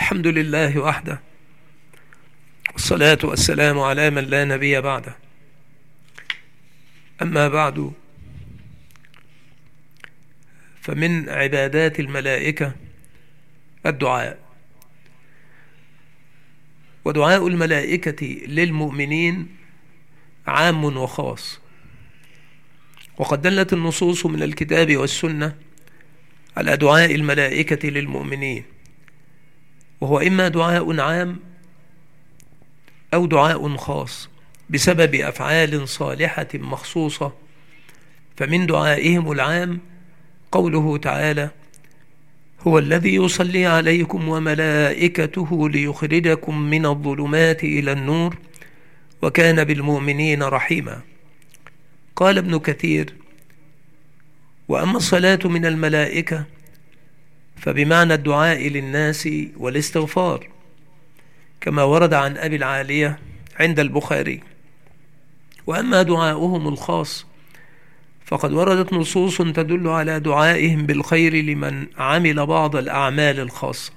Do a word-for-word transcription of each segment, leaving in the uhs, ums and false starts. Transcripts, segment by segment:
الحمد لله وحده، والصلاة والسلام على من لا نبي بعده. أما بعد، فمن عبادات الملائكة الدعاء، ودعاء الملائكة للمؤمنين عام وخاص، وقد دلت النصوص من الكتاب والسنة على دعاء الملائكة للمؤمنين، وهو إما دعاء عام أو دعاء خاص بسبب أفعال صالحة مخصوصة. فمن دعائهم العام قوله تعالى: هو الذي يصلي عليكم وملائكته ليخرجكم من الظلمات إلى النور وكان بالمؤمنين رحيما. قال ابن كثير: وأما الصلاة من الملائكة فبمعنى الدعاء للناس والاستغفار، كما ورد عن أبي العالية عند البخاري. وأما دعاؤهم الخاص فقد وردت نصوص تدل على دعائهم بالخير لمن عمل بعض الأعمال الخاصة،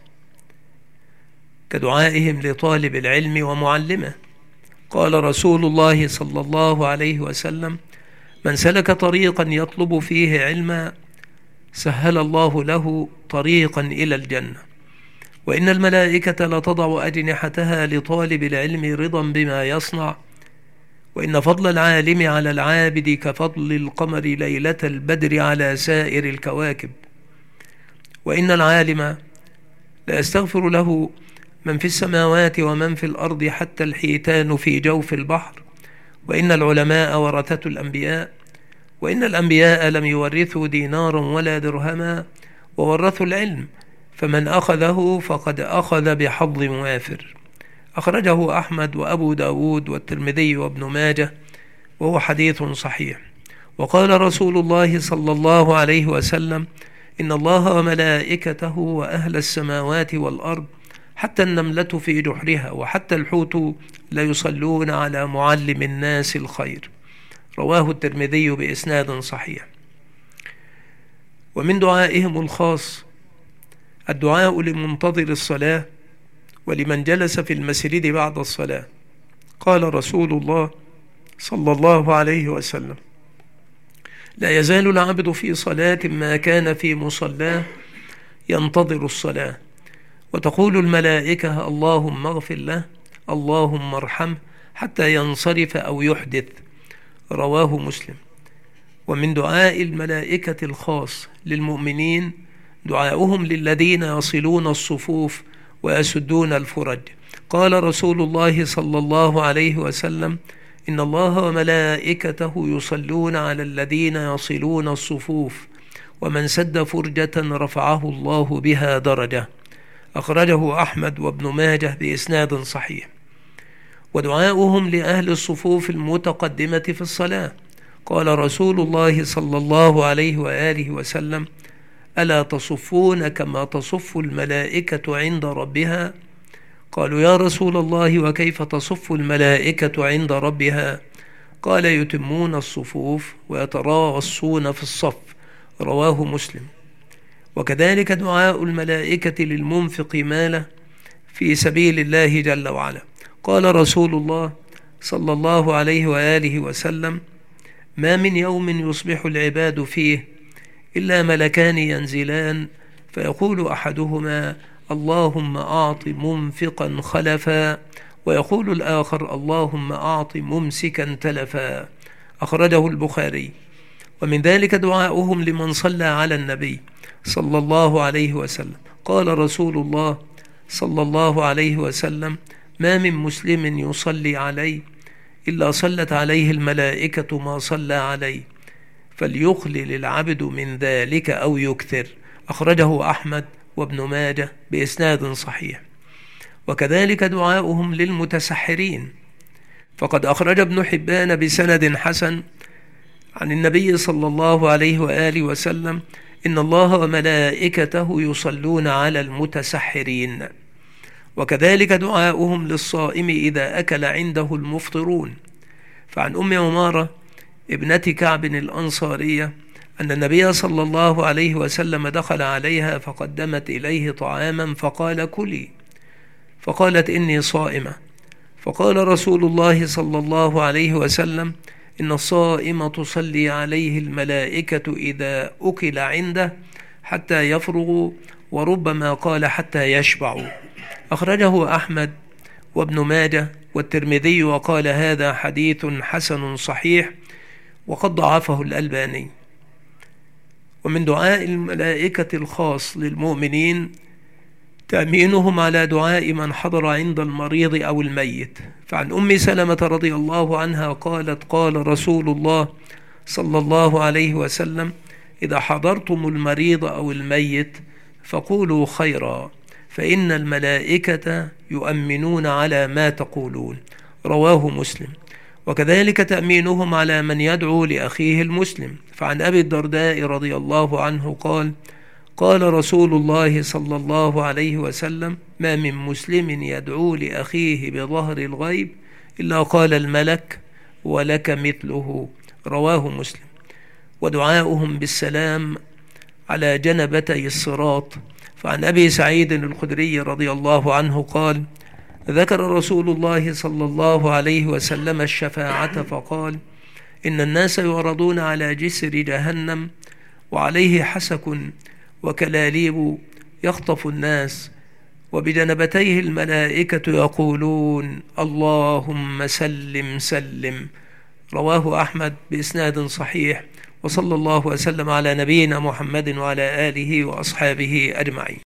كدعائهم لطالب العلم ومعلمه. قال رسول الله صلى الله عليه وسلم: من سلك طريقا يطلب فيه علما سهل الله له طريقا إلى الجنة، وإن الملائكة لتضع أجنحتها لطالب العلم رضا بما يصنع، وإن فضل العالم على العابد كفضل القمر ليلة البدر على سائر الكواكب، وإن العالم لا يستغفر له من في السماوات ومن في الأرض حتى الحيتان في جوف البحر، وإن العلماء ورثة الأنبياء، وإن الأنبياء لم يورثوا دينارا ولا درهما وورثوا العلم، فمن أخذه فقد أخذ بحظ وافر. أخرجه أحمد وأبو داود والترمذي وابن ماجه، وهو حديث صحيح. وقال رسول الله صلى الله عليه وسلم: إن الله وملائكته وأهل السماوات والأرض حتى النملة في جحرها وحتى الحوت ليصلون على معلم الناس الخير. رواه الترمذي بإسناد صحيح. ومن دعائهم الخاص الدعاء لمنتظر الصلاة ولمن جلس في المسجد بعد الصلاة. قال رسول الله صلى الله عليه وسلم: لا يزال العبد في صلاة ما كان في مصلاه ينتظر الصلاة، وتقول الملائكة: اللهم اغفر له، اللهم ارحمه، حتى ينصرف أو يحدث. رواه مسلم. ومن دعاء الملائكة الخاص للمؤمنين دعاؤهم للذين يصلون الصفوف ويسدون الفرج. قال رسول الله صلى الله عليه وسلم: إن الله وملائكته يصلون على الذين يصلون الصفوف، ومن سد فرجة رفعه الله بها درجة. أخرجه أحمد وابن ماجه بإسناد صحيح. ودعاؤهم لأهل الصفوف المتقدمة في الصلاة. قال رسول الله صلى الله عليه وآله وسلم: ألا تصفون كما تصف الملائكة عند ربها؟ قالوا: يا رسول الله وكيف تصف الملائكة عند ربها؟ قال: يتمون الصفوف ويتراصون في الصف. رواه مسلم. وكذلك دعاء الملائكة للمنفق ماله في سبيل الله جل وعلا. قال رسول الله صلى الله عليه وآله وسلم: ما من يوم يصبح العباد فيه إلا ملكان ينزلان، فيقول أحدهما: اللهم أعط منفقا خلفا، ويقول الآخر: اللهم أعط ممسكا تلفا. أخرجه البخاري. ومن ذلك دعاؤهم لمن صلى على النبي صلى الله عليه وسلم. قال رسول الله صلى الله عليه وسلم: ما من مسلم يصلي عليه إلا صلت عليه الملائكة ما صلى عليه، فليخلل العبد من ذلك أو يكثر. أخرجه أحمد وابن ماجه بإسناد صحيح. وكذلك دعاؤهم للمتسحرين، فقد أخرج ابن حبان بسند حسن عن النبي صلى الله عليه وآله وسلم: إن الله وملائكته يصلون على المتسحرين. وكذلك دعاؤهم للصائم إذا أكل عنده المفطرون. فعن أم عمارة ابنة كعب الأنصارية أن النبي صلى الله عليه وسلم دخل عليها فقدمت إليه طعاما فقال: كلي، فقالت إني صائمة. فقال رسول الله صلى الله عليه وسلم: إن الصائم تصلي عليه الملائكة إذا أكل عنده حتى يفرغوا، وربما قال حتى يشبعوا. أخرجه أحمد وابن ماجه والترمذي، وقال هذا حديث حسن صحيح، وقد ضعفه الألباني. ومن دعاء الملائكة الخاص للمؤمنين تأمينهم على دعاء من حضر عند المريض أو الميت. فعن أم سلمة رضي الله عنها قالت: قال رسول الله صلى الله عليه وسلم: إذا حضرتم المريض أو الميت فقولوا خيرا، فإن الملائكة يؤمنون على ما تقولون. رواه مسلم. وكذلك تأمينهم على من يدعو لأخيه المسلم. فعن أبي الدرداء رضي الله عنه قال: قال رسول الله صلى الله عليه وسلم: ما من مسلم يدعو لأخيه بظهر الغيب إلا قال الملك: ولك مثله. رواه مسلم. ودعاؤهم بالسلام على جنبتي الصراط. فعن أبي سعيد الخدري رضي الله عنه قال: ذكر رسول الله صلى الله عليه وسلم الشفاعة فقال: إن الناس يعرضون على جسر جهنم وعليه حسك وكلاليب يخطف الناس، وبجنبتيه الملائكة يقولون: اللهم سلم سلم. رواه أحمد بإسناد صحيح. وصلى الله وسلم على نبينا محمد وعلى آله وأصحابه أجمعين.